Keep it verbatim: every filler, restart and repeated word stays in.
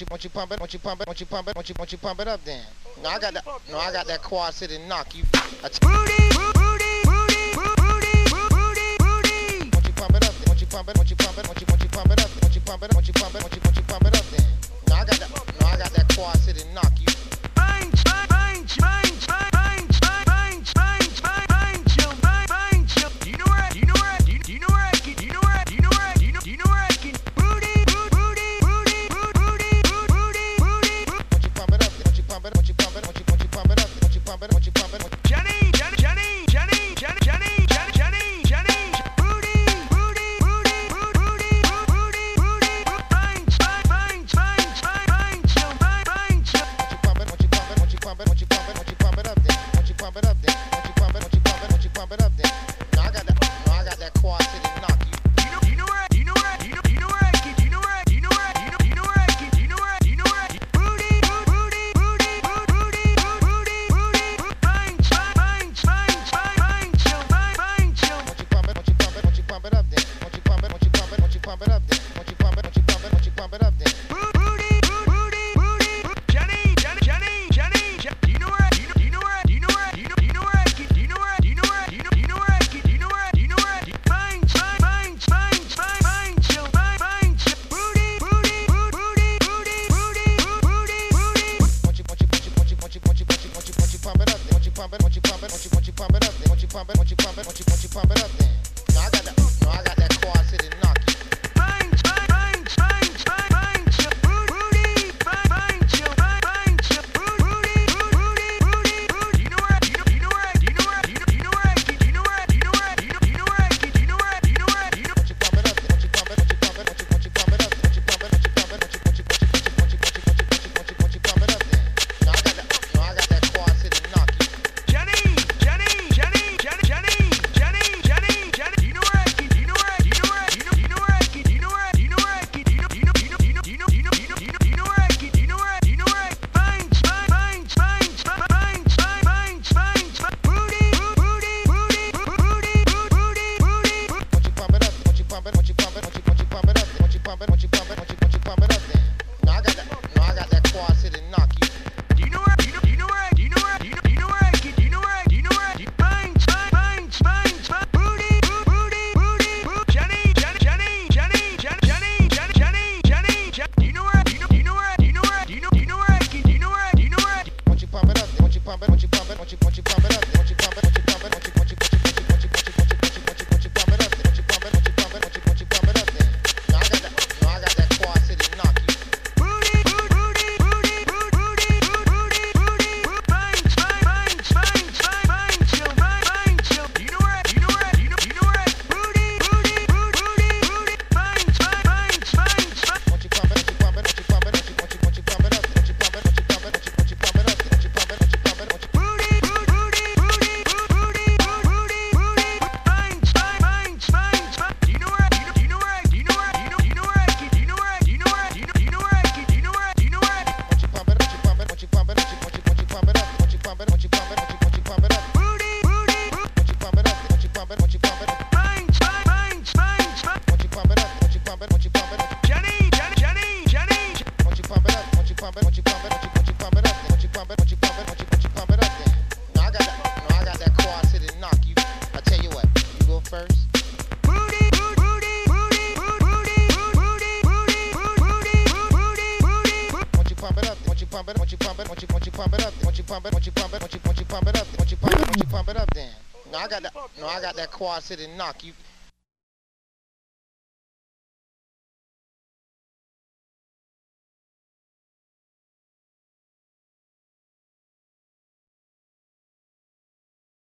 once you once you pump it, once you pump it, once you pump it, once you once you pump it up, then. No, I got that. No, I got that Quad City knock you. I t- once you pump it up, then. Once you pump it, once you pump it, once you once you pump it up, once you pump it, once you pump it, once you once you pump it up, then. No, I got that. No, I got that Quad City knock you. Quad City knock you.